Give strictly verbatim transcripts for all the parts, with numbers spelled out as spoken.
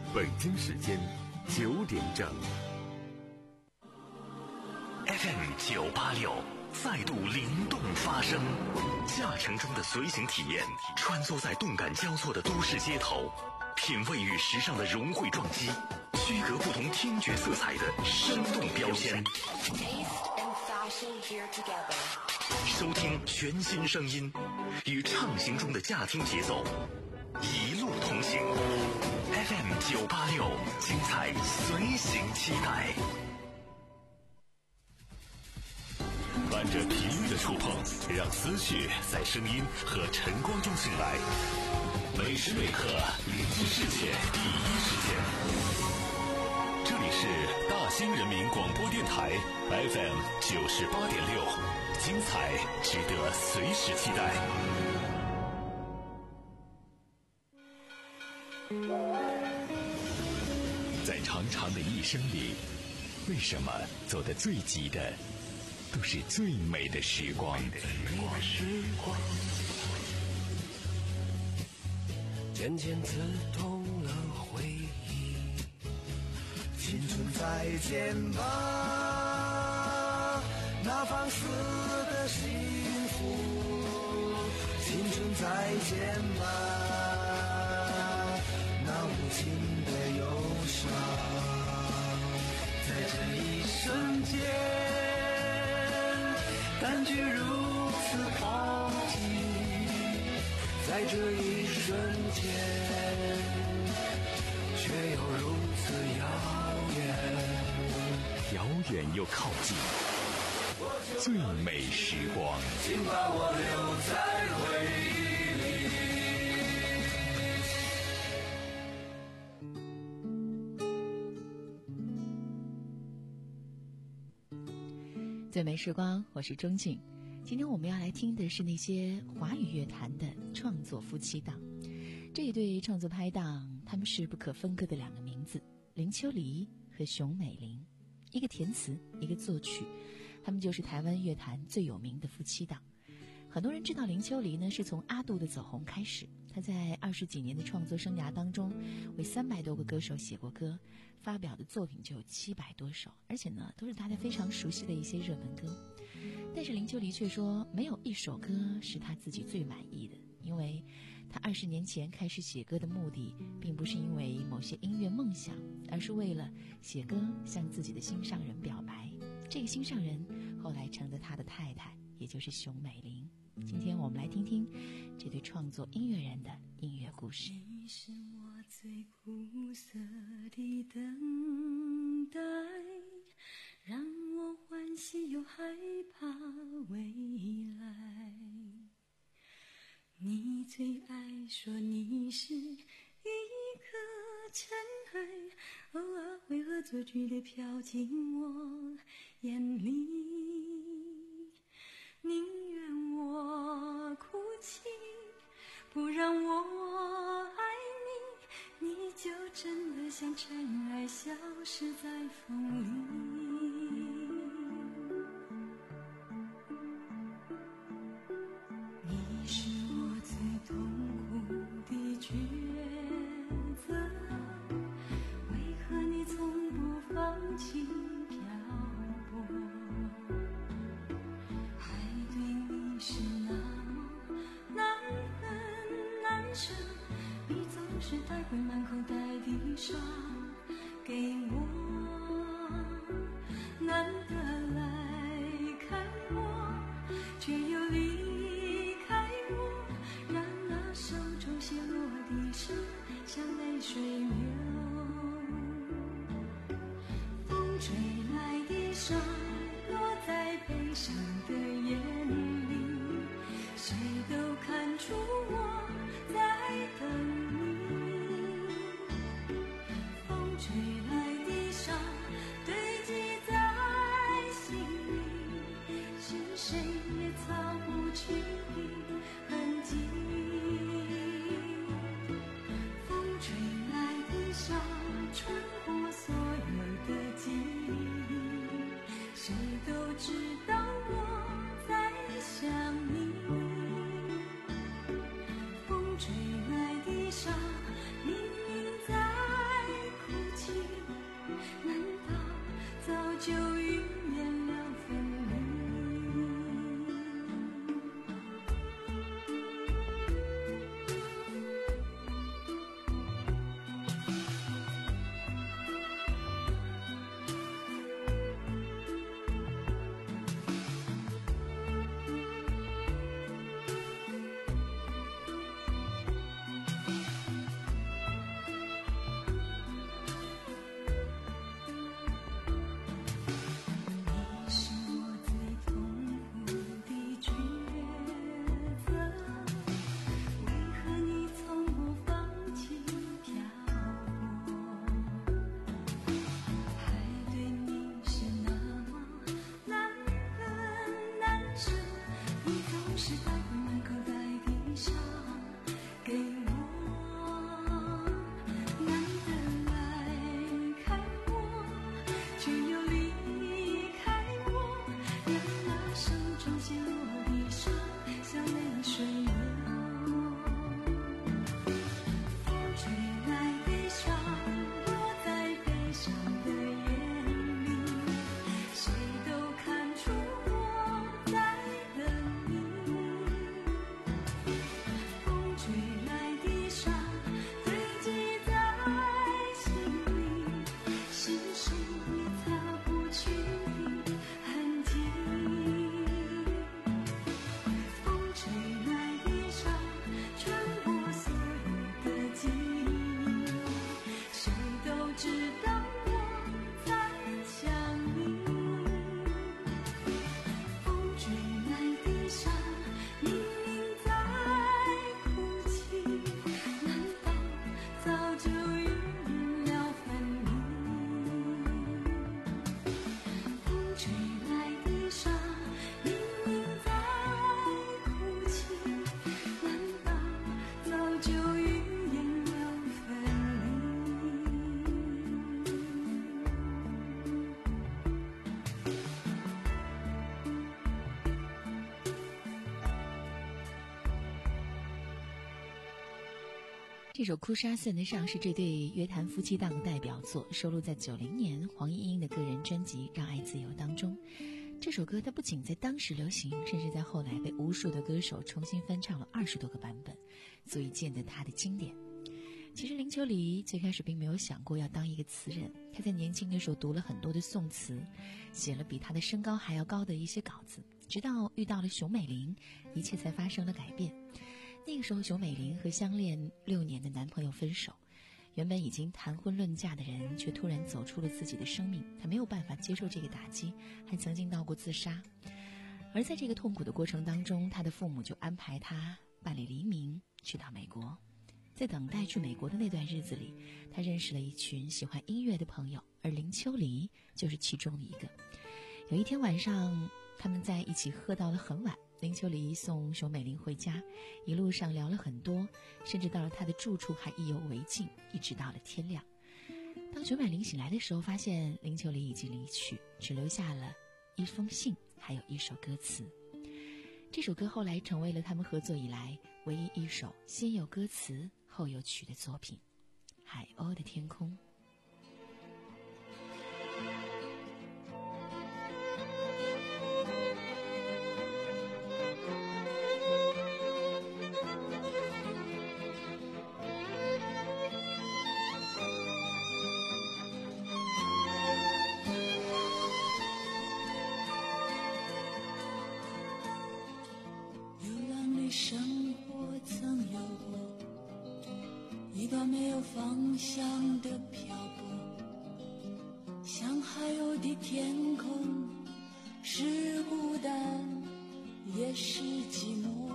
北京时间九点整。 F M 九八六再度灵动发声，驾乘中的随行体验，穿梭在动感交错的都市街头，品味与时尚的融汇撞击，区隔不同听觉色彩的生动标签。收听全新声音，与畅行中的驾听节奏一路同行。F M 九八六，精彩随行期待。伴着频率的触碰，让思绪在声音和晨光中醒来。每时每刻聆听世界第一时间。这里是大兴人民广播电台 F M 九十八点六，精彩值得随时期待。在长长的一生里，为什么走得最急的都是最美的时光？ 渐渐刺痛了回忆，青春再见吧，那放肆的幸福，青春再见吧，那无情的忧伤，在这一瞬间感觉如此靠近，在这一瞬间却又如此遥远， 遥远又靠近，最美时光， 请把我留在回忆里。最美时光，我是钟静。今天我们要来听的是那些华语乐坛的创作夫妻档。这一对创作拍档，他们是不可分割的两个名字，林秋离和熊美玲，一个填词，一个作曲，他们就是台湾乐坛最有名的夫妻档。很多人知道林秋离呢，是从阿杜的走红开始，他在二十几年的创作生涯当中，为三百多个歌手写过歌，发表的作品就有七百多首，而且呢，都是大家非常熟悉的一些热门歌。但是林秋离却说，没有一首歌是他自己最满意的，因为他二十年前开始写歌的目的，并不是因为某些音乐梦想，而是为了写歌向自己的心上人表白。这个心上人后来成了他的太太，也就是熊美玲。今天我们来听听这对创作音乐人的音乐故事。 你是我最苦涩的等待，让我欢喜又害怕未来。你最爱说你是一颗尘埃，偶尔会恶作剧地飘进我眼里，宁愿我哭泣，不让我爱你，你就真的像尘埃消失在风里。你是我最痛苦的抉择，为何你从不放弃漂泊？爱对你是那么难分难舍，你总是带回满口袋的伤给我，难得来看我，却又离开我，让那手中写落的诗像泪水流。风吹来的沙落在悲伤的眼里，谁都看出我在等你。风吹来的沙堆积在心里，是谁也擦不去的痕迹。风吹来的沙穿过所有的记忆，谁都知道我在想你。风吹来的沙明明在就预言了分离。 这首《哭砂》算得上是这对乐坛夫妻档的代表作，收录在九零年黄莺莺的个人专辑《让爱自由》当中。这首歌它不仅在当时流行，甚至在后来被无数的歌手重新翻唱了二十多个版本，足以见得它的经典。其实林秋离最开始并没有想过要当一个词人，他在年轻的时候读了很多的宋词，写了比他的身高还要高的一些稿子，直到遇到了熊美玲，一切才发生了改变。那个时候熊美玲和相恋六年的男朋友分手，原本已经谈婚论嫁的人却突然走出了自己的生命，他没有办法接受这个打击，还曾经闹过自杀。而在这个痛苦的过程当中，他的父母就安排他办理移民去到美国。在等待去美国的那段日子里，他认识了一群喜欢音乐的朋友，而林秋离就是其中的一个。有一天晚上，他们在一起喝到了很晚，林秋离送熊美玲回家，一路上聊了很多，甚至到了他的住处还意犹未尽，一直到了天亮。当熊美玲醒来的时候，发现林秋离已经离去，只留下了一封信，还有一首歌词。这首歌后来成为了他们合作以来唯一一首先有歌词后有曲的作品，《海鸥的天空》。 生活曾有过一段没有方向的漂泊，像海鸥的天空，是孤单也是寂寞。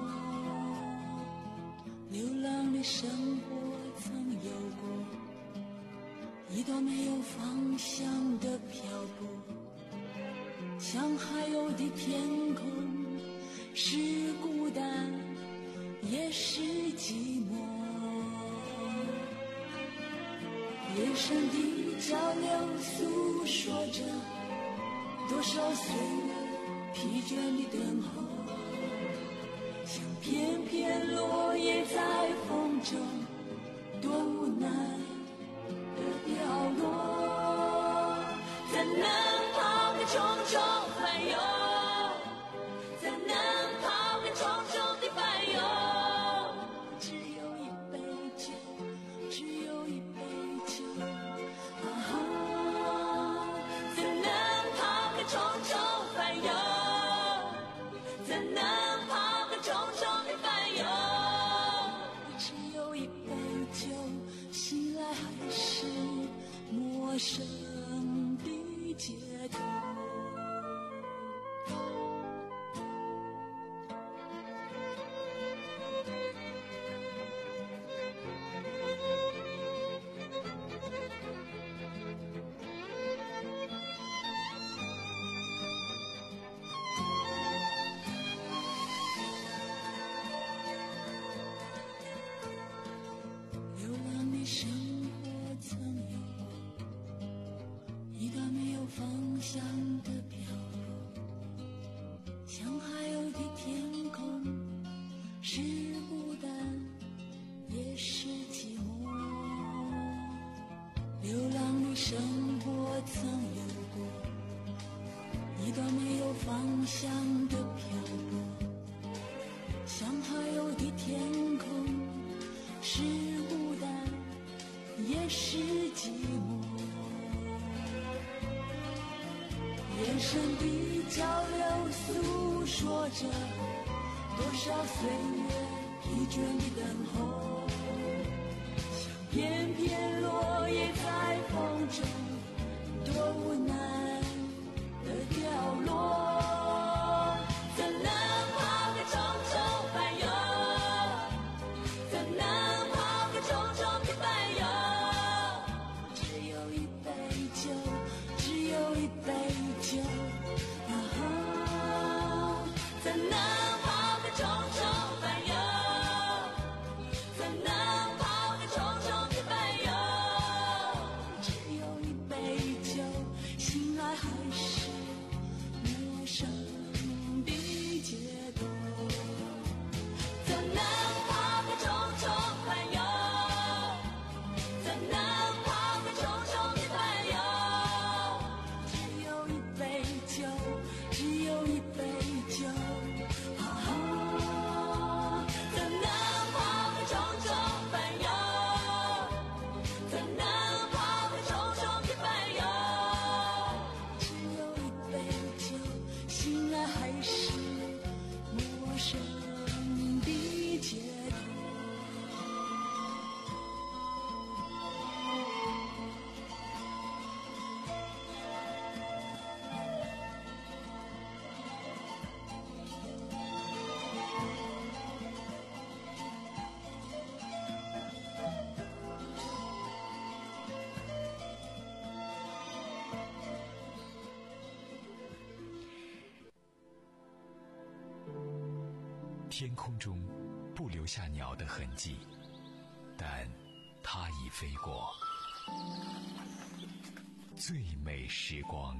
流浪的生活曾有过一段没有方向的漂泊，像海鸥的天空，是孤单也是寂寞。人生的交流诉说着多少岁月疲倦的等候，像片片落叶在风中多无奈的掉落，怎能陌生的街头。生活曾有过一段没有方向的漂泊，像海鸥的天空，是孤单也是寂寞。流浪的生活曾有过一段没有方向的漂泊，像海鸥的天空，是孤单也是寂寞。眼神的交流诉说着多少岁月疲倦的等候，像片片落叶在风中，多无奈的掉落。怎能抛开重重烦忧，怎能抛开重重的烦忧，只有一杯酒，只有一杯酒，啊哈，怎能抛开重重烦忧，怎能抛开重重的烦忧，只有一杯酒，醒来还是陌生的街头。怎能抛开重重烦忧，怎能抛开重重的烦忧，只有一杯酒，只有一杯酒，啊哈，怎能抛开重重烦忧，怎能抛开重重的烦忧，只有一杯酒，醒来还是陌生的街头。 天空中不留下鸟的痕迹，但它已飞过。最美时光。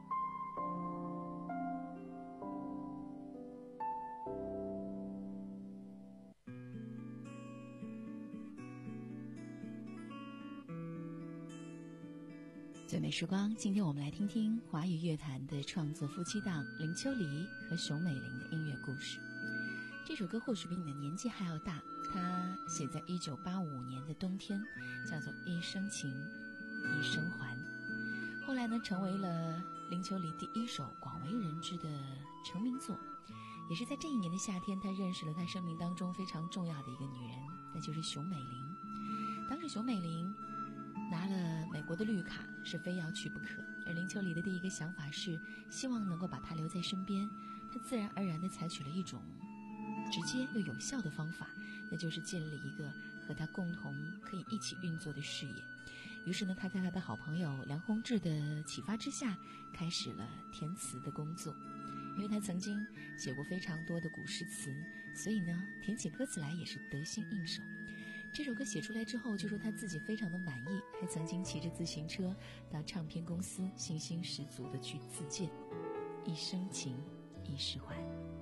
最美时光，今天我们来听听华语乐坛的创作夫妻档林秋离和熊美玲的音乐故事。这首歌或许比你的年纪还要大，它写在一九八五年的冬天，叫做《一生情，一生还》。后来呢，成为了林秋离第一首广为人知的成名作。也是在这一年的夏天，他认识了他生命当中非常重要的一个女人，那就是熊美玲。当时熊美玲拿了美国的绿卡，是非要去不可，而林秋离的第一个想法是希望能够把她留在身边。他自然而然地采取了一种直接又有效的方法，那就是建立一个和他共同可以一起运作的事业。于是呢，他在他的好朋友梁鸿志的启发之下，开始了填词的工作。因为他曾经写过非常多的古诗词，所以呢，填起歌词来也是得心应手。这首歌写出来之后，就说他自己非常的满意，还曾经骑着自行车到唱片公司，信心十足的去自荐：一生情，一世还。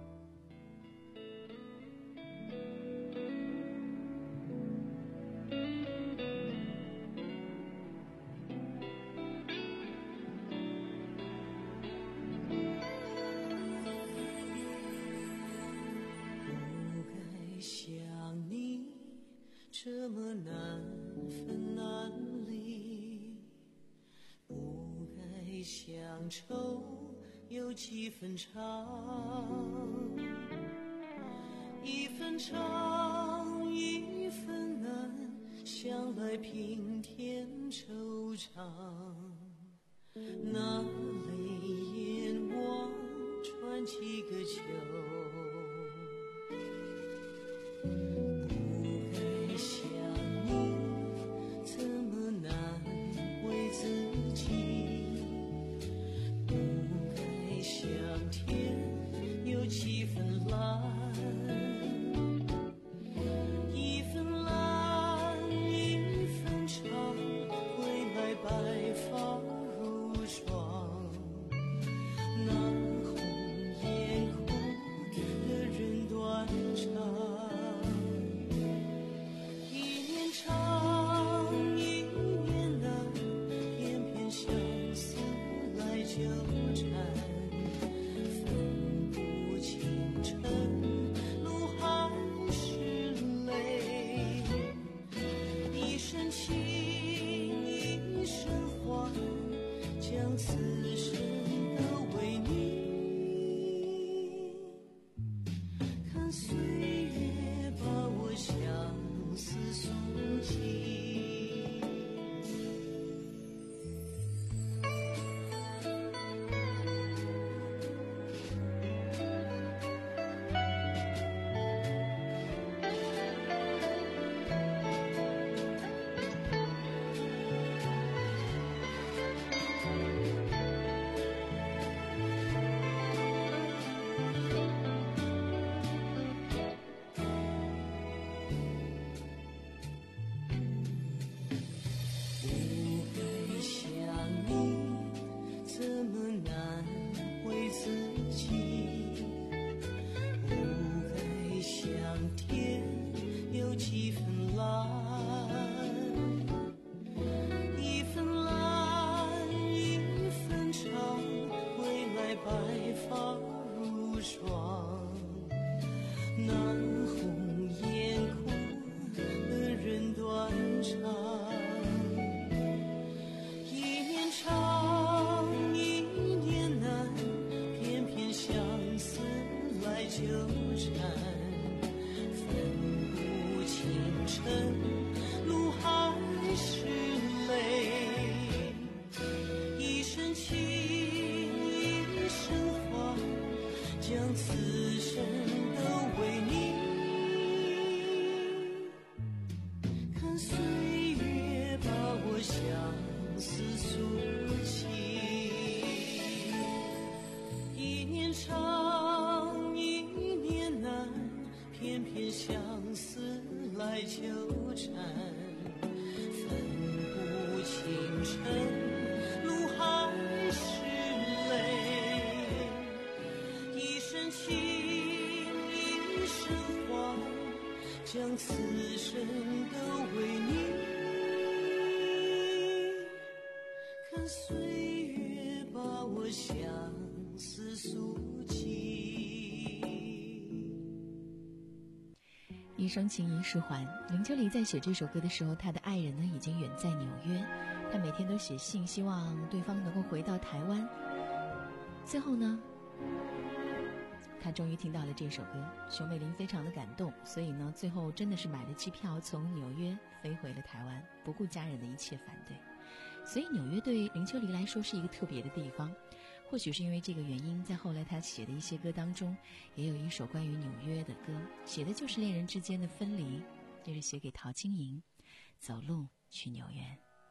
这么难分难离，不该乡愁有几分长，一分长一分难，相将来平添惆怅，那泪眼望穿几个秋，不该想你怎么难为自己，不该想天有几分蓝，一分蓝一分长，归来白发如霜，那红颜哭的人断肠，一年长一年难，偏偏相思来纠缠，分不清晨露还是泪，一生情一生欢，将此生都为你，看岁月把我相思诉尽。将此生都为你，看岁月把我相思诉尽。 一生情一世还。林秋离在写这首歌的时候，他的爱人呢已经远在纽约，他每天都写信，希望对方能够回到台湾。最后呢，他终于听到了这首歌，熊美玲非常的感动，所以呢，最后真的是买了机票从纽约飞回了台湾，不顾家人的一切反对。所以纽约对林秋离来说是一个特别的地方，或许是因为这个原因，在后来他写的一些歌当中，也有一首关于纽约的歌，写的就是恋人之间的分离，这是写给陶晶莹，走路去纽约。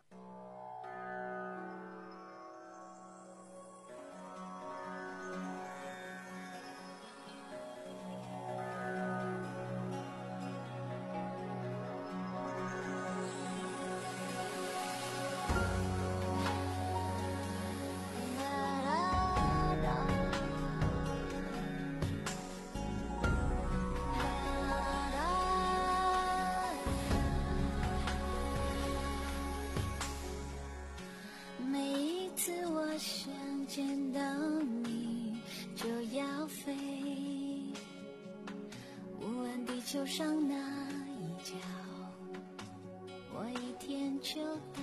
球上那一角，我一天就到。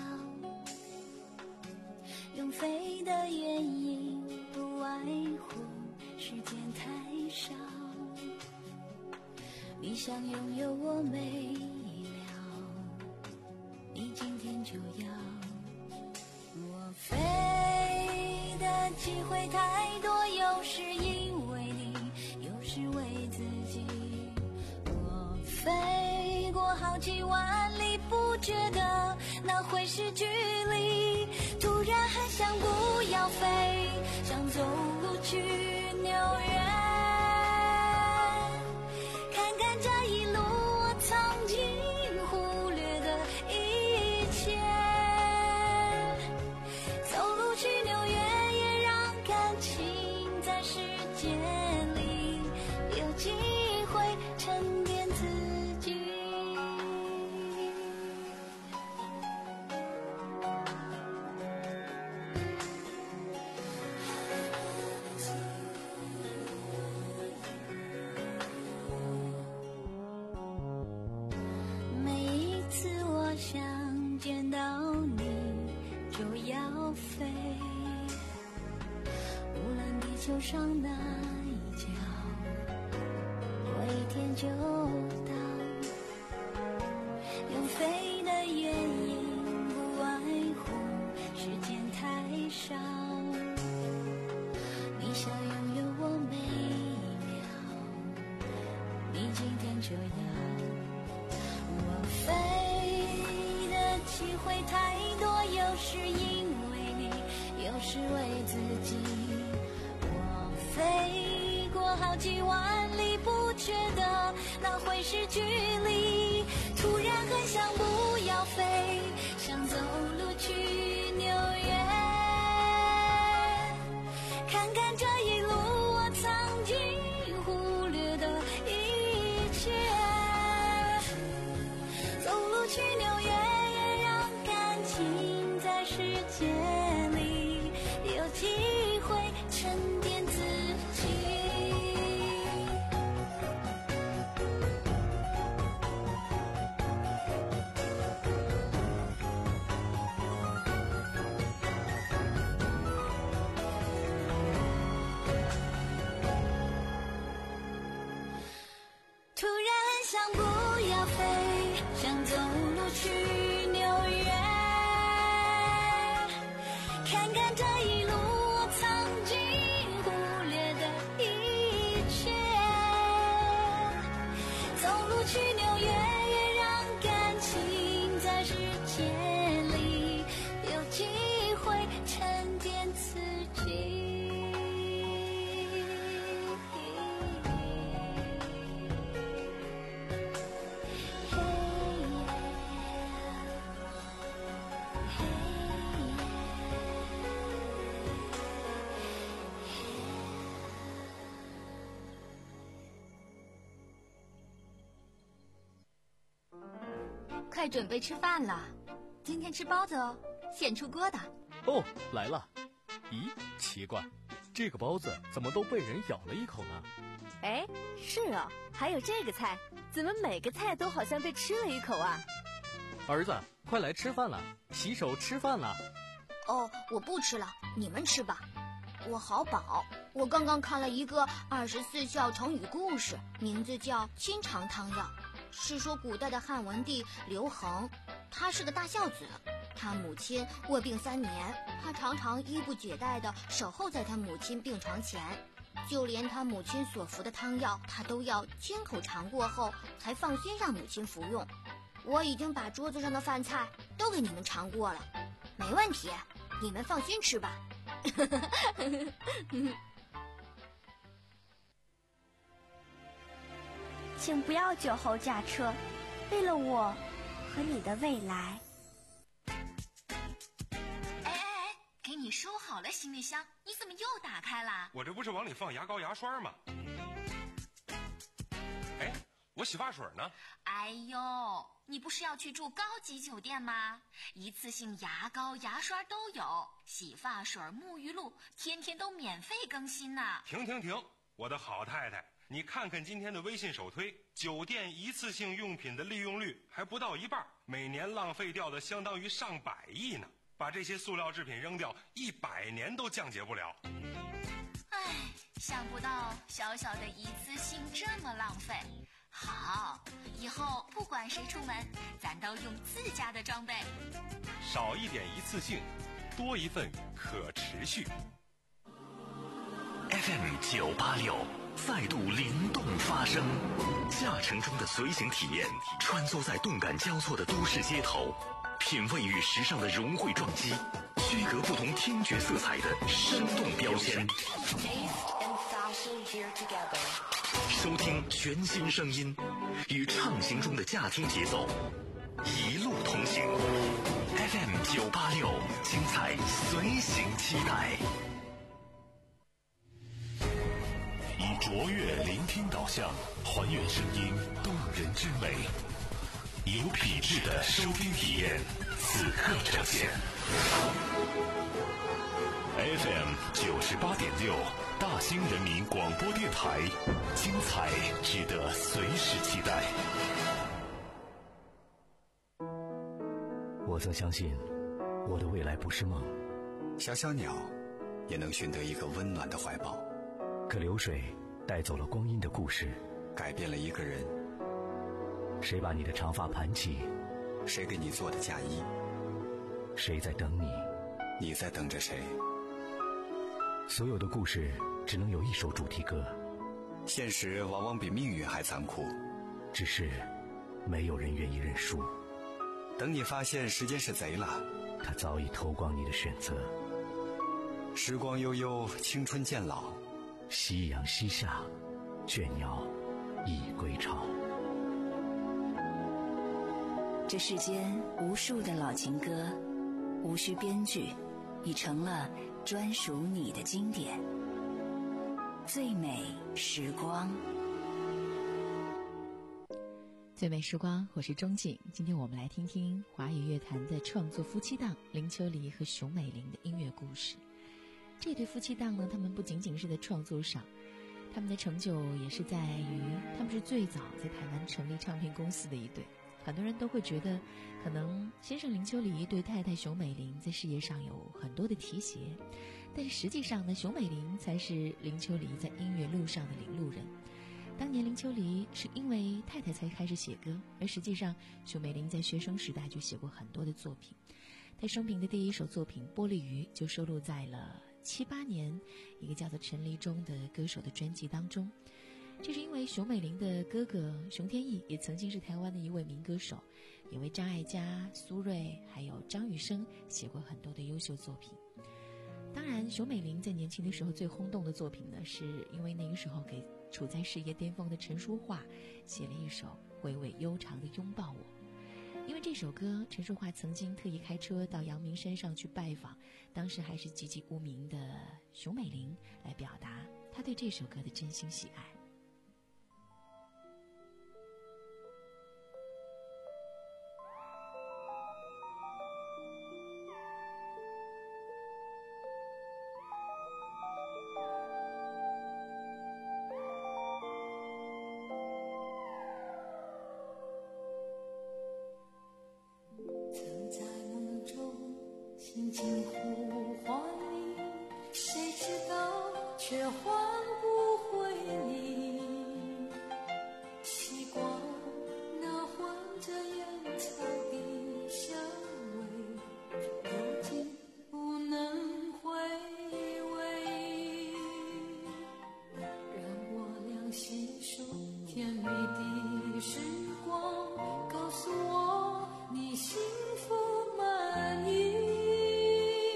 用飞的原因不外乎时间太少，你想拥有我没了， 机会太多，有时因为你，有时为自己。我飞过好几万里，不觉得那会是距离，突然很想不要飞，想走路去纽约，看看这一路我曾经忽略的一切。走路去纽约，也让感情在时间里有机会沉淀自己。每一次我想见到你就要飞，无论地球上哪一角，我一天就到。用飞的原因不外乎时间太少，你想拥有我每一秒，你今天就要。我飞的机会太多，有时因为你，有时为自己。我飞过好几万里，不觉得那会是距离，突然很想不要飞，想走路去纽约，看看这一路我曾经忽略的一切。走路去纽约，也让感情在时间里有机会沉淀自己。突然很想不要飞，想走路去纽约，看看这一路我曾经忽略的一切。走路去纽约，也让感情在时间里有机会沉淀自己。 快准备吃饭了，今天吃包子哦，现出锅的。 哦，来了。咦，奇怪，这个包子怎么都被人咬了一口呢？ 哎，是哦，还有这个菜，怎么每个菜都好像被吃了一口啊？ 儿子，快来吃饭了，洗手吃饭了。 哦，我不吃了，你们吃吧。我好饱，我刚刚看了一个二十四孝成语故事，名字叫《清肠汤药》，是说古代的汉文帝刘恒，他是个大孝子，他母亲卧病三年，他常常衣不解带地守候在他母亲病床前，就连他母亲所服的汤药，他都要亲口尝过后才放心让母亲服用。我已经把桌子上的饭菜都给你们尝过了，没问题，你们放心吃吧。 请不要酒后驾车，为了我和你的未来。 哎哎哎，给你收好了行李箱，你怎么又打开了？ 我这不是往里放牙膏牙刷吗？哎，我洗发水呢？ 哎呦，你不是要去住高级酒店吗？一次性牙膏牙刷都有，洗发水沐浴露天天都免费更新呢。 停停停，我的好太太，你看看今天的微信首推，酒店一次性用品的利用率还不到一半，每年浪费掉的相当于上百亿呢。把这些塑料制品扔掉，一百年都降解不了。 唉，想不到小小的一次性这么浪费。好，以后不管谁出门，咱都用自家的装备。 少一点一次性，多一份可持续。 F M 九八六再度灵动发声，驾乘中的随行体验，穿梭在动感交错的都市街头，品味与时尚的融汇撞击，区隔不同听觉色彩的生动标签。收听全新声音，与畅行中的驾听节奏，一路同行。F M 九八六，精彩随行期待。以卓越聆听导向，还原声音动人之美，有品质的收听体验，此刻呈现。F M 九十八点六，大兴人民广播电台，精彩值得随时期待。 我曾相信，我的未来不是梦。 小小鸟也能寻得一个温暖的怀抱。 可流水带走了光阴的故事， 改变了一个人。 谁把你的长发盘起？ 谁给你做的嫁衣？ 谁在等你？ 你在等着谁？ 所有的故事只能有一首主题歌。 现实往往比命运还残酷， 只是没有人愿意认输。 等你发现时间是贼了， 它早已偷光你的选择。 时光悠悠，青春渐老， 夕阳西下，倦鸟已归巢。 这世间无数的老情歌，无需编剧，已成了专属你的经典。最美时光， 最美时光，我是钟静。今天我们来听听华语乐坛的创作夫妻档林秋离和熊美玲的音乐故事。这对夫妻档呢，他们不仅仅是在创作上，他们的成就也是在于他们是最早在台湾成立唱片公司的一对。很多人都会觉得，可能先生林秋离对太太熊美玲在事业上有很多的提携，但是实际上呢，熊美玲才是林秋离在音乐路上的领路人。当年林秋离是因为太太才开始写歌，而实际上熊美玲在学生时代就写过很多的作品。她生平的第一首作品《玻璃鱼》就收录在了七八年一个叫做陈立忠的歌手的专辑当中。这是因为熊美玲的哥哥熊天翼也曾经是台湾的一位民歌手，也为张艾嘉、苏芮还有张雨生写过很多的优秀作品。当然熊美玲在年轻的时候最轰动的作品呢，是因为那个时候给处在事业巅峰的陈淑桦写了一首回味悠长的拥抱我。因为这首歌，陈淑桦曾经特意开车到阳明山上去拜访当时还是籍籍无名的熊美玲，来表达她对这首歌的真心喜爱。 轻轻呼唤你，谁知道却唤不回你。习惯那混着烟草的香味，如今不能回味。让我俩细数甜蜜的时光，告诉我你幸福满意。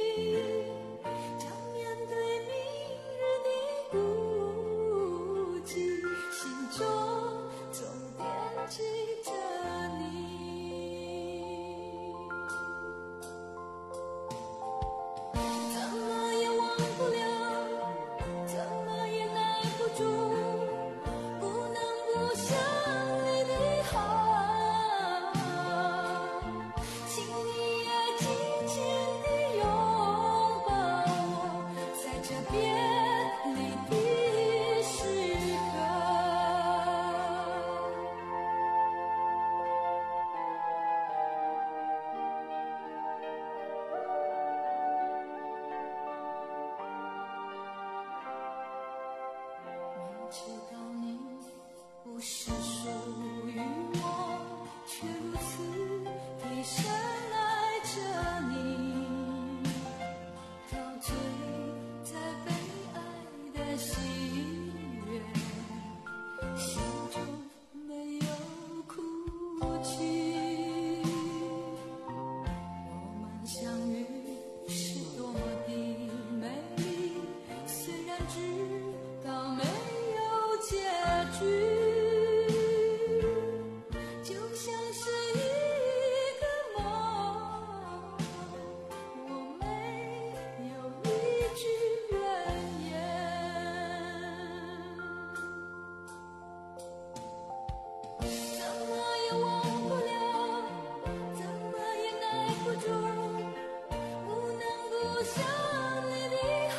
不能不想你的好，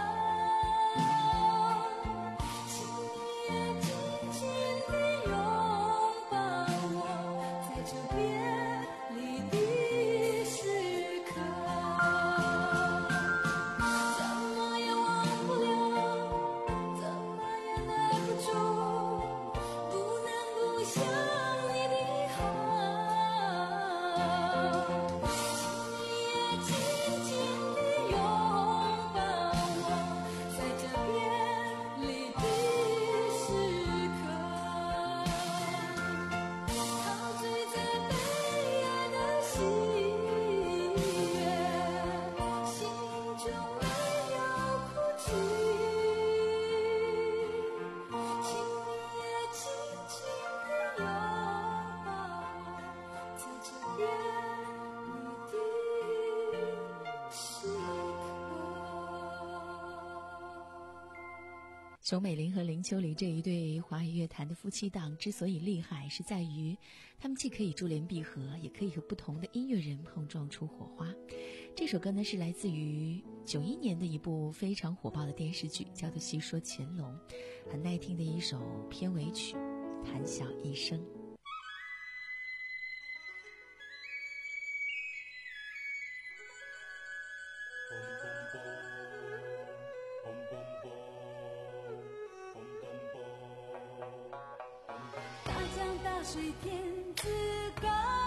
请你也紧紧地拥抱我，在这别离的时刻。怎么也忘不了，怎么也耐不住，不能不想你的好，请你也紧紧地拥抱我，在这别离的时刻。陶醉在被爱的喜悦，心中没有哭泣，请你也紧紧地拥抱我，在这别离的时刻。 熊美玲和林秋离这一对华语乐坛的夫妻档之所以厉害，是在于他们既可以珠联璧合，也可以和不同的音乐人碰撞出火花。这首歌呢是来自于九一年的一部非常火爆的电视剧，叫做《戏说乾隆》，很耐听的一首片尾曲《谈笑一生》。 大江大水天自高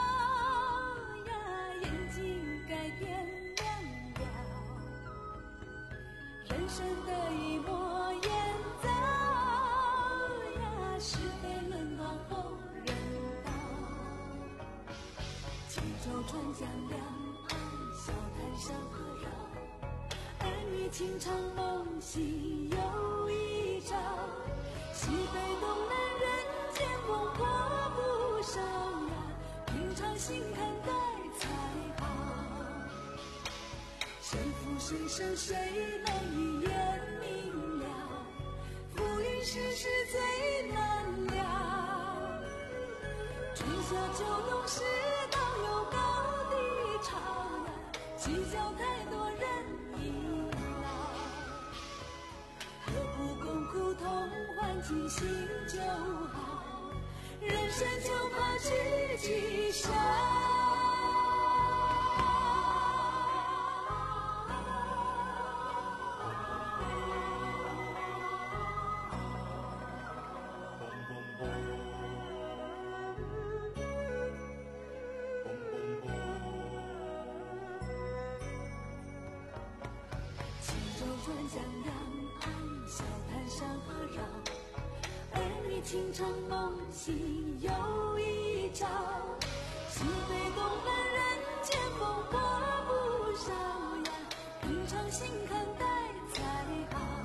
呀，眼睛改变亮了，人生的一抹烟糟呀，是非轮到后人道。轻舟船江两岸，小滩上河绕，儿女情长梦醒又一朝。西北东南人间梦过不少呀，平常心看待才好。谁负谁胜谁能一眼明了，浮云世事最难料。春夏秋冬世道有高低潮呀，计较太多人已老。何不共苦同欢尽兴就好，人生就怕知己少。轻舟船江两岸，小滩上河绕，儿女情长梦醒又一朝。西北东南人间梦过不少呀，平常心看待才好。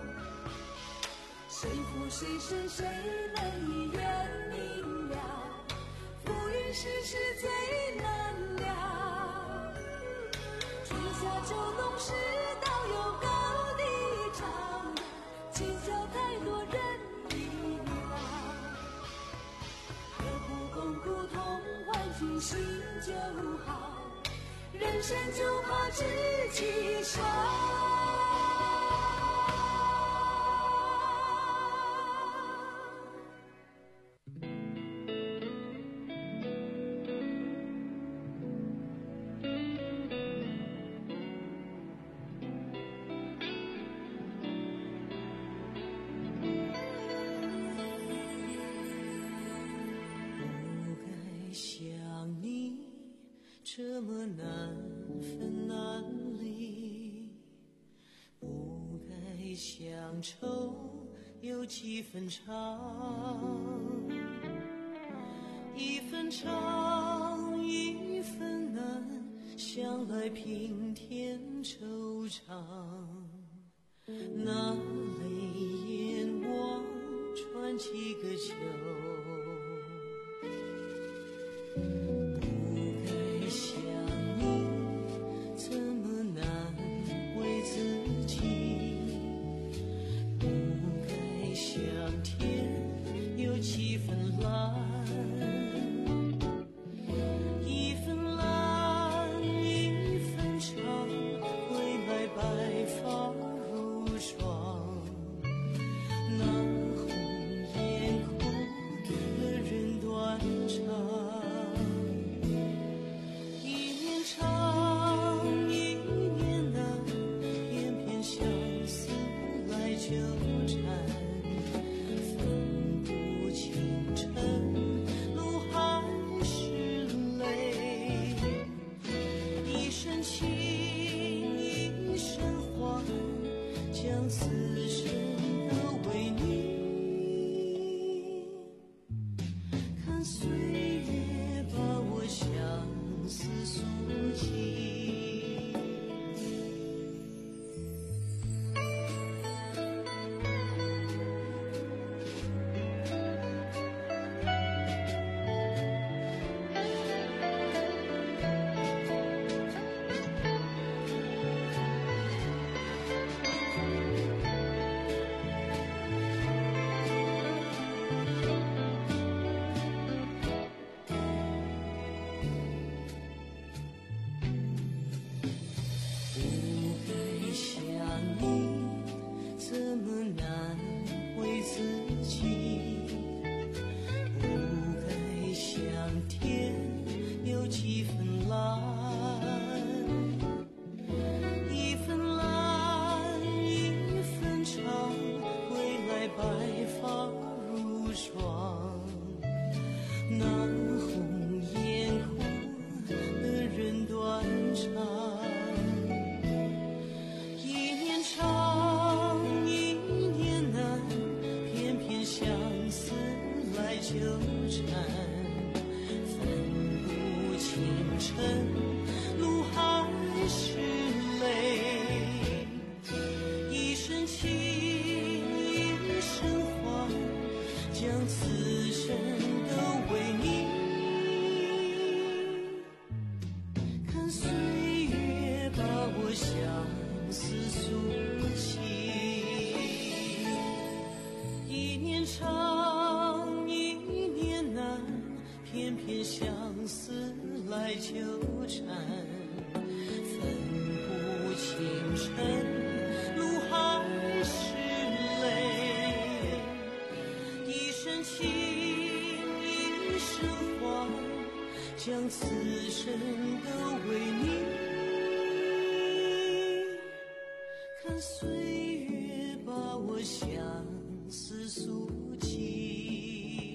谁负谁胜谁能一眼明了，浮云世事最难料。春夏秋冬世道有高低潮，计较太多人已老。何不共苦同欢尽兴就好，人生就怕知己少。 这么难分难离，不该乡愁有几分长，一分长一分难，想来平添惆怅。那泪眼望穿几个秋，一分蓝一一生还，将此生都为你。看岁月把我相思诉尽。将此生都为你，看岁月把我相思诉尽。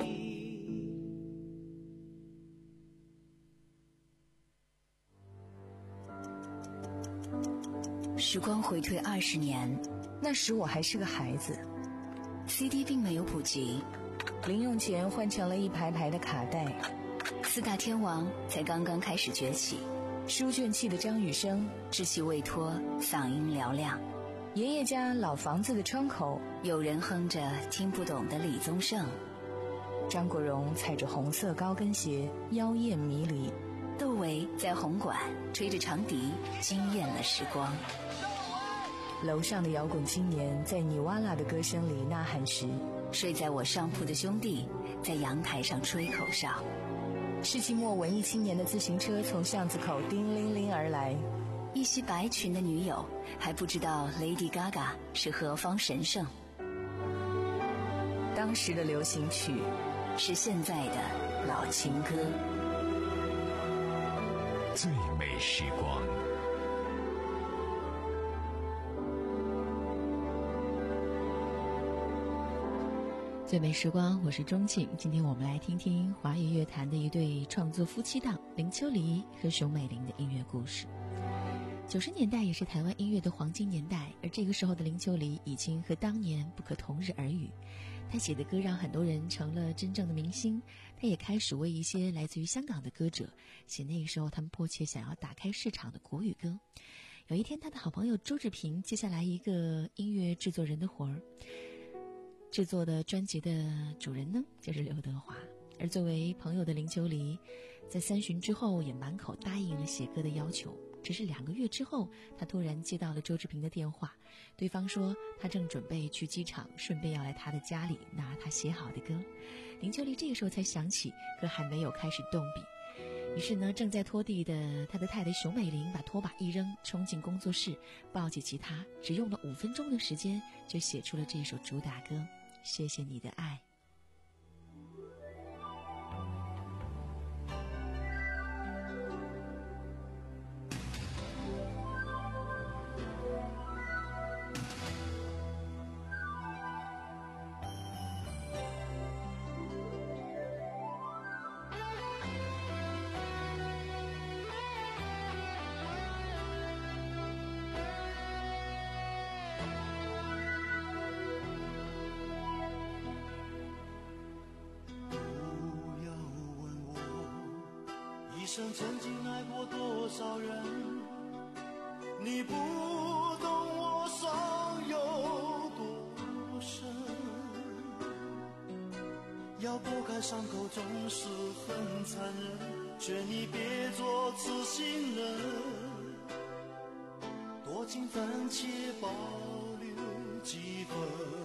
时光回退二十年， 那时我还是个孩子 ，C D 并没有普及， 零用钱换成了一排排的卡带。 四大天王才刚刚开始崛起， 书卷气的张雨生稚气未脱，嗓音嘹亮。 爷爷家老房子的窗口， 有人哼着听不懂的李宗盛。 张国荣踩着红色高跟鞋，妖艳迷离。 窦唯在红馆吹着长笛，惊艳了时光。 楼上的摇滚青年在尼瓦拉的歌声里呐喊时， 睡在我上铺的兄弟在阳台上吹口哨。 世纪末文艺青年的自行车从巷子口叮铃铃而来， 一袭白裙的女友还不知道 Lady Gaga 是何方神圣。 当时的流行曲是现在的老情歌。 最美时光， 最美时光，我是钟庆。今天我们来听听华语乐坛的一对创作夫妻档林秋离和熊美玲的音乐故事。九十年代也是台湾音乐的黄金年代，而这个时候的林秋离已经和当年不可同日而语。他写的歌让很多人成了真正的明星，他也开始为一些来自于香港的歌者写那个时候他们迫切想要打开市场的国语歌。有一天，他的好朋友周志平接下来一个音乐制作人的活儿，制作的专辑的主人呢就是刘德华。而作为朋友的林秋离在三巡之后也满口答应了写歌的要求。只是两个月之后，他突然接到了周志平的电话，对方说他正准备去机场，顺便要来他的家里拿他写好的歌。林秋离这个时候才想起歌还没有开始动笔，于是呢，正在拖地的他的太太熊美玲把拖把一扔，冲进工作室，抱起吉他，只用了五分钟的时间就写出了这首主打歌《谢谢你的爱》。 生曾经爱过多少人，你不懂我伤有多深。要拨开伤口总是很残忍，劝你别做痴心人，多情暂且保留几分。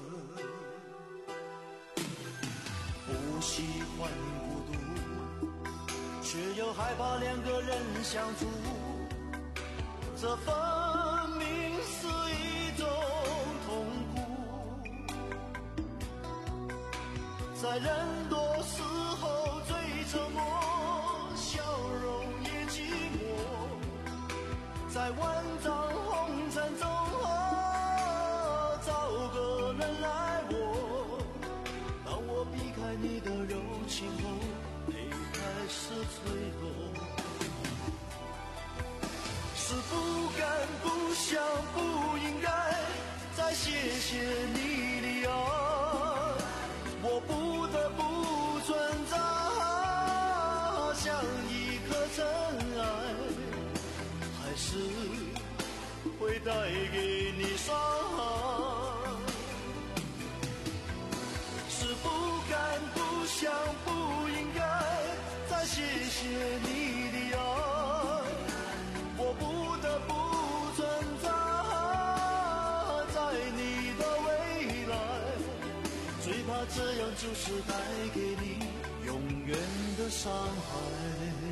不喜欢孤独，却又害怕两个人相处，这分明是一种痛苦。在人多时候最沉默，笑容也寂寞，在万丈红尘中找个人来握。当我避开你的柔情后，泪开始坠落。是不敢不想不应该再谢谢你的爱，我不得不存在，像一颗尘埃，还是会带给你伤害。是不敢不想不应该再谢谢你的爱，我不得不存在在你的未来，最怕这样就是带给你永远的伤害。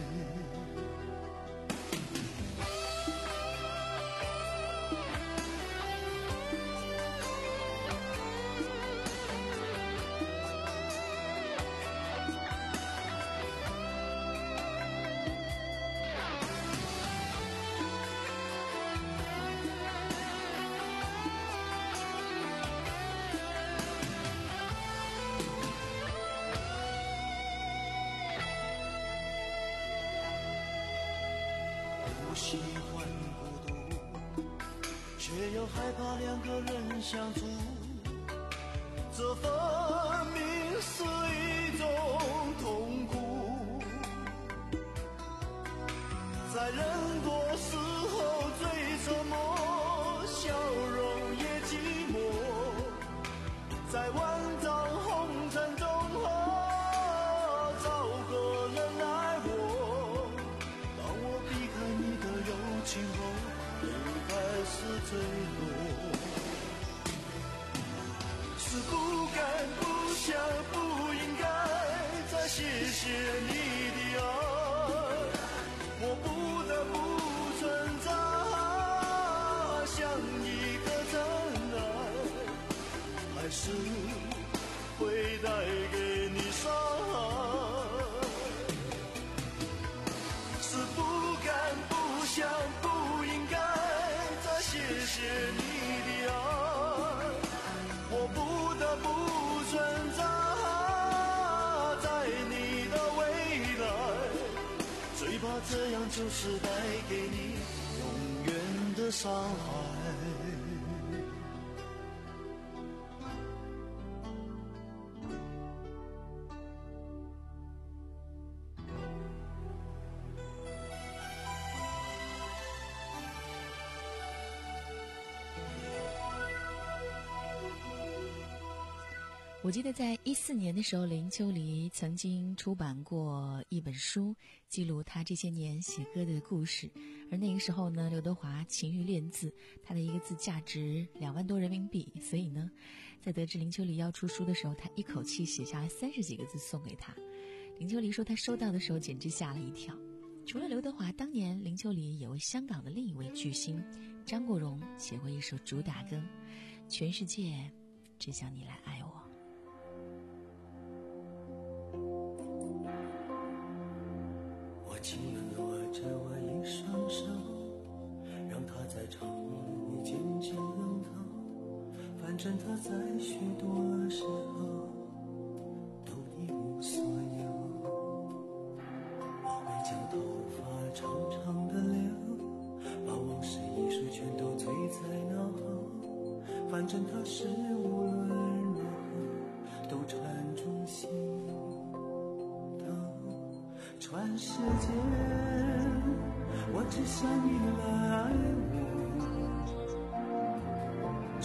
不喜欢孤独，却又害怕两个人相处，这分明是一种痛苦。在人多时候最沉默，笑容也寂寞，在万丈红尘中找个人来握。当我避开你的柔情后，泪开始坠落。是不敢不想不应该再谢谢你的爱，我不得不存在，像一颗尘埃，还是会带给你伤害。是不敢不想不应该再谢谢你的爱，我不得不存在在你的未来，最怕这样就是带给你永远的伤害。 我记得在一四年的时候，林秋离曾经出版过一本书，记录他这些年写歌的故事。而那个时候呢，刘德华勤于练字，他的一个字价值两万多人民币，所以呢，在得知林秋离要出书的时候，他一口气写下来三十几个字送给他。林秋离说他收到的时候简直吓了一跳。除了刘德华，当年林秋离也为香港的另一位巨星张国荣写过一首主打歌《全世界只想你来爱我》。 我情愿握着我一双手，让它在长夜里渐渐冷透，反正它在许多时候都一无所有。我会将头发长长的留，把往事一束全都醉在脑后，反正它是无论如何都缠住心头。全世界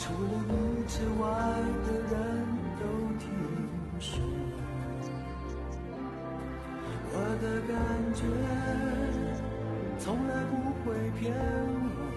除了你之外的人都听说，我的感觉从来不会骗我，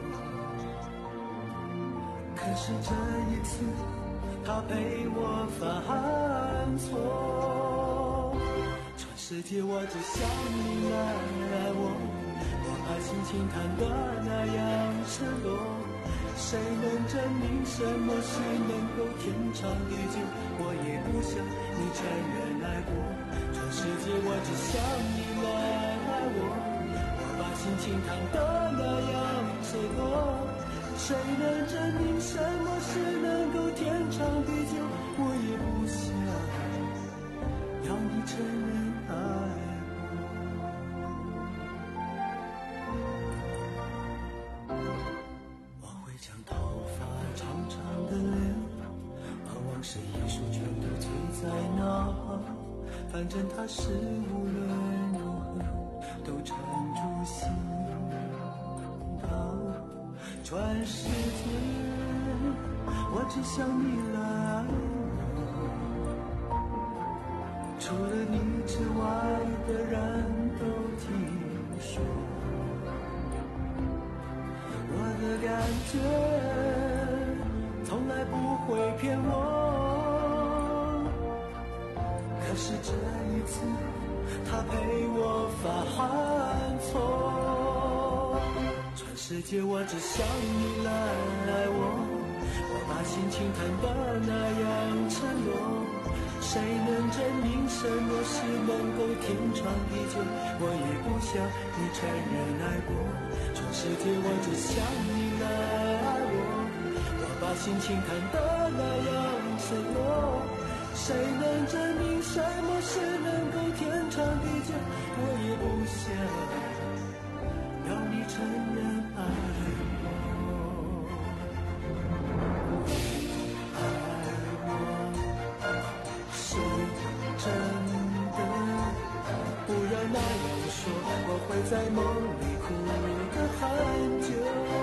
可是这一次他陪我犯错。全世界我只想你来爱我，我怕心情弹得那样赤裸，谁能证明什么是能够天长地久？我也不想你承认爱过，全世界我只想你来爱我，我把心情弹得那样赤裸，谁能证明什么是能够天长地久？我也不想要你承认爱是艺术全都醉在那，反正它是无论如何都缠住心头。全世界我只想你来爱我，除了你之外的人都听说，我的感觉从来不会骗我，可是这一次他陪我犯错。全世界我只想你来爱我，我把心情弹得那样赤裸，谁能证明什么是能够天长地久？我也不想你承认爱过，全世界我只想你来爱我，把心情弹得那样赤裸，谁能证明什么是能够天长地久？我也不想要你承认爱我，爱我是真的，不要那样说，我会在梦里哭得很久，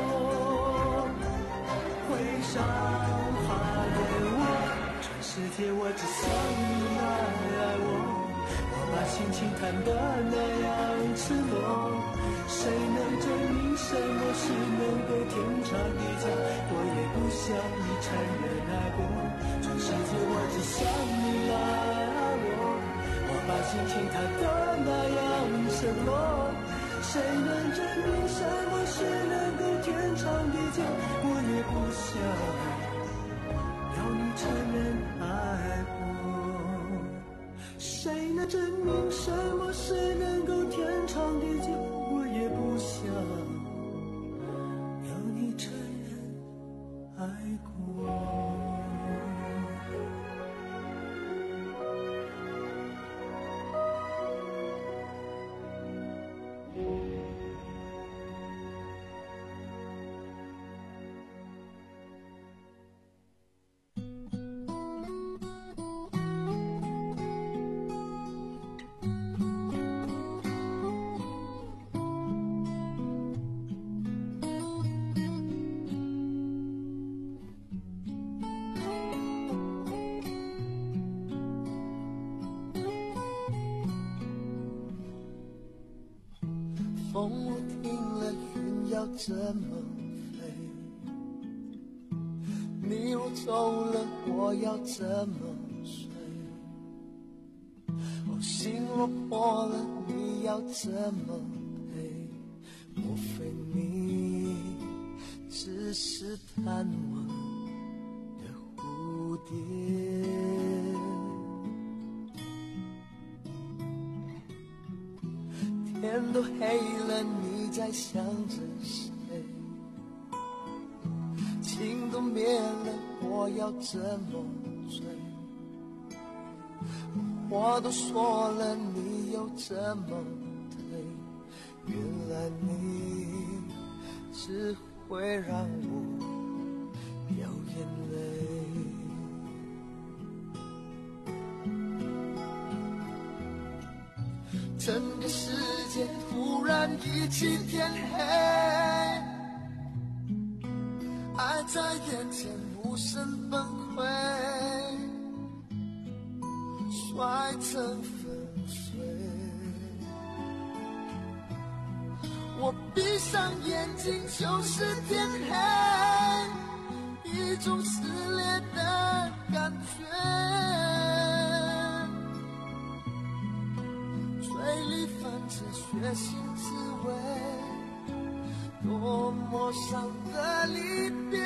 会伤害我。全世界我只想你来爱我，我把心情弹得那样赤裸，谁能证明什么是能够天长地久？我也不想你承认爱过，全世界我只想你来爱我，我把心情弹得那样赤裸，谁能证明什么是能够天长地久？我也不想要你承认爱过，谁能证明什么是能够天长地久？我也不想要你承认爱过。风我停了，云要怎么飞？你若走了，我要怎么睡？哦，心若破了，你要怎么赔？莫非你只是贪玩的蝴蝶？天都黑了，你在想着谁？情都灭了，我要怎么追？话都说了，你又怎么退？原来你只会让我掉眼泪。整个世界突然一起天黑， 爱在眼前无声崩溃，摔成粉碎。我闭上眼睛就是天黑，一种撕裂的感觉，嘴里泛着血腥滋味，多么伤的离别。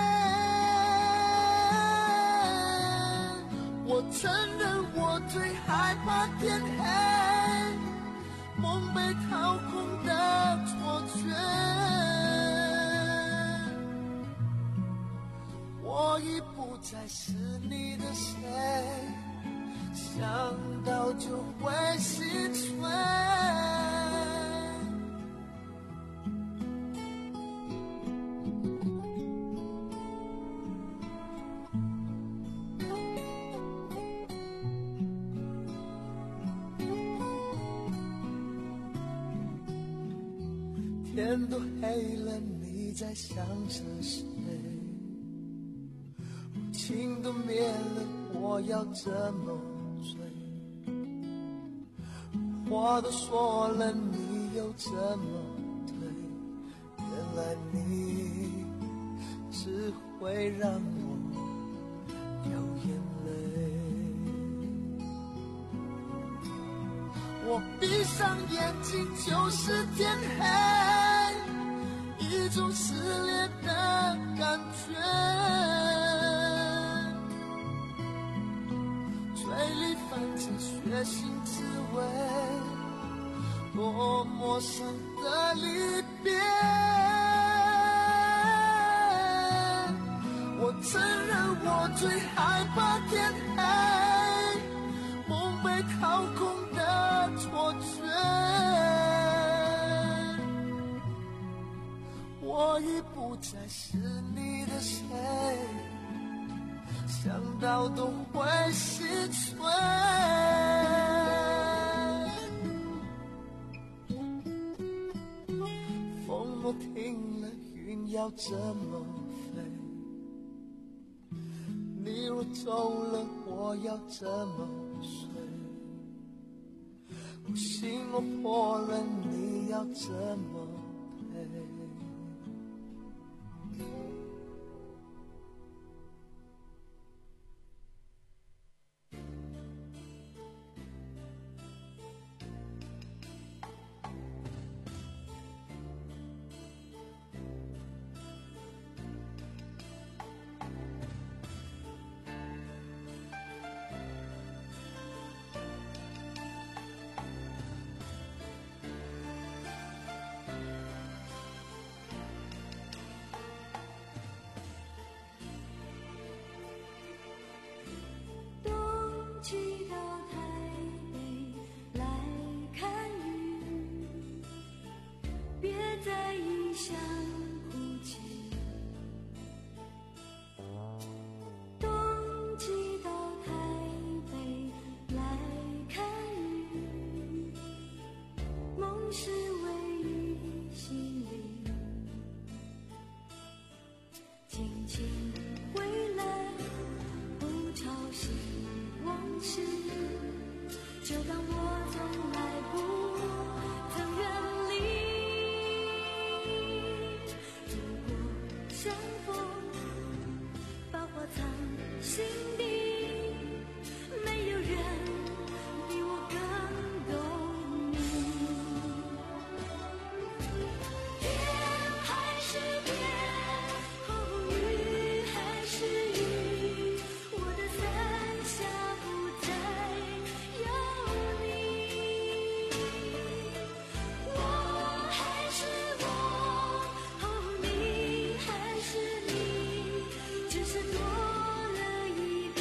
我承认我最害怕天黑，梦被掏空的错觉，我已不再是你的谁，想到就会心碎。天都黑了，你在想着谁？情都灭了，我要怎么追？话都说了，你又怎么退？原来你只会让我流眼泪。我闭上眼睛就是天黑，一种撕裂的感觉，嘴里泛着血腥滋味，多么伤的离别。我承认我最害怕天黑，梦被掏空的错觉，我已不再是你的谁，想到都会心碎。风若停了，云要怎么飞？你若走了，我要怎么睡？我心若破了，你要怎么陪？ 只是多了一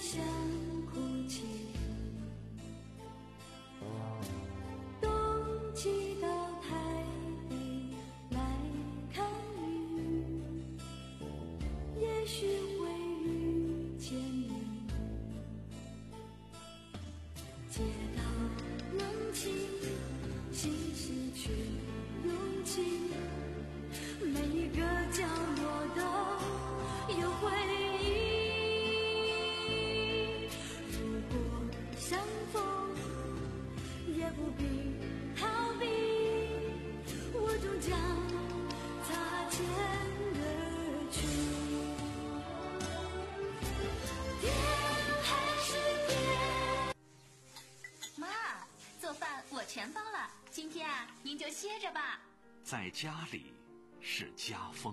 想哭泣。冬季到台北来看雨，也许会遇见你。街道冷清，心失去勇气，每一个角落都有回忆。如果相逢，也不必逃避，我终将擦肩而去。天还是天。 妈，做饭我全包了，今天啊，您就歇着吧。 在家里是家风。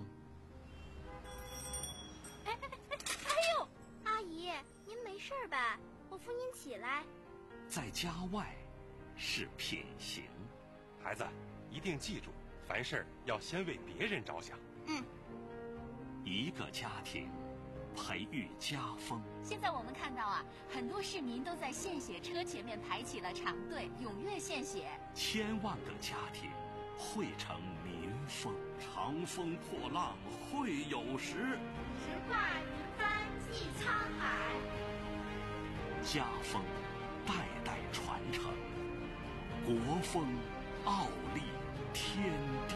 哎哎哎哎呦，阿姨，您没事吧？我扶您起来。 在家外是品行。 孩子，一定记住，凡事要先为别人着想。 嗯。 一个家庭培育家风。 现在我们看到啊，很多市民都在献血车前面排起了长队，踊跃献血。 千万个家庭汇成民风。长风破浪会有时， 直挂云帆济沧海。 家风代代传承，国风傲立天地。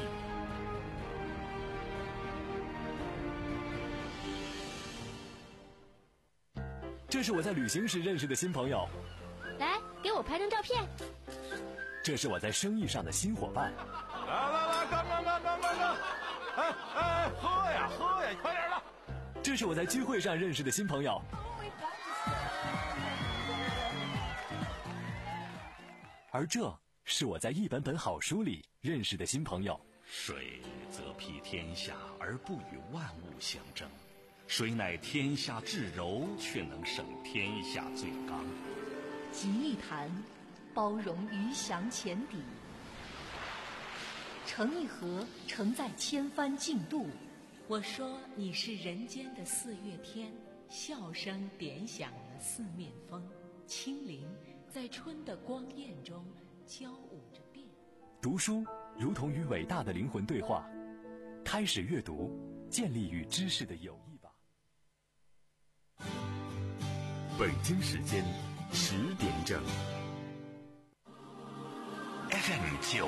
这是我在旅行时认识的新朋友， 来给我拍张照片。 这是我在生意上的新伙伴。 来来来，干干干干干干！哎哎，喝呀喝呀，快点的！ 这是我在聚会上认识的新朋友。而这是我在一本本好书里认识的新朋友。 水则披天下而不与万物相争，水乃天下至柔，却能胜天下最刚。 集一坛，包容鱼翔浅底；盛一盒，承载千帆竞渡。 我说你是人间的四月天，笑声点响了四面风，轻灵在春的光艳中交舞着变。 读书如同与伟大的灵魂对话，开始阅读，建立与知识的友谊吧。 北京时间十点整。 F M 九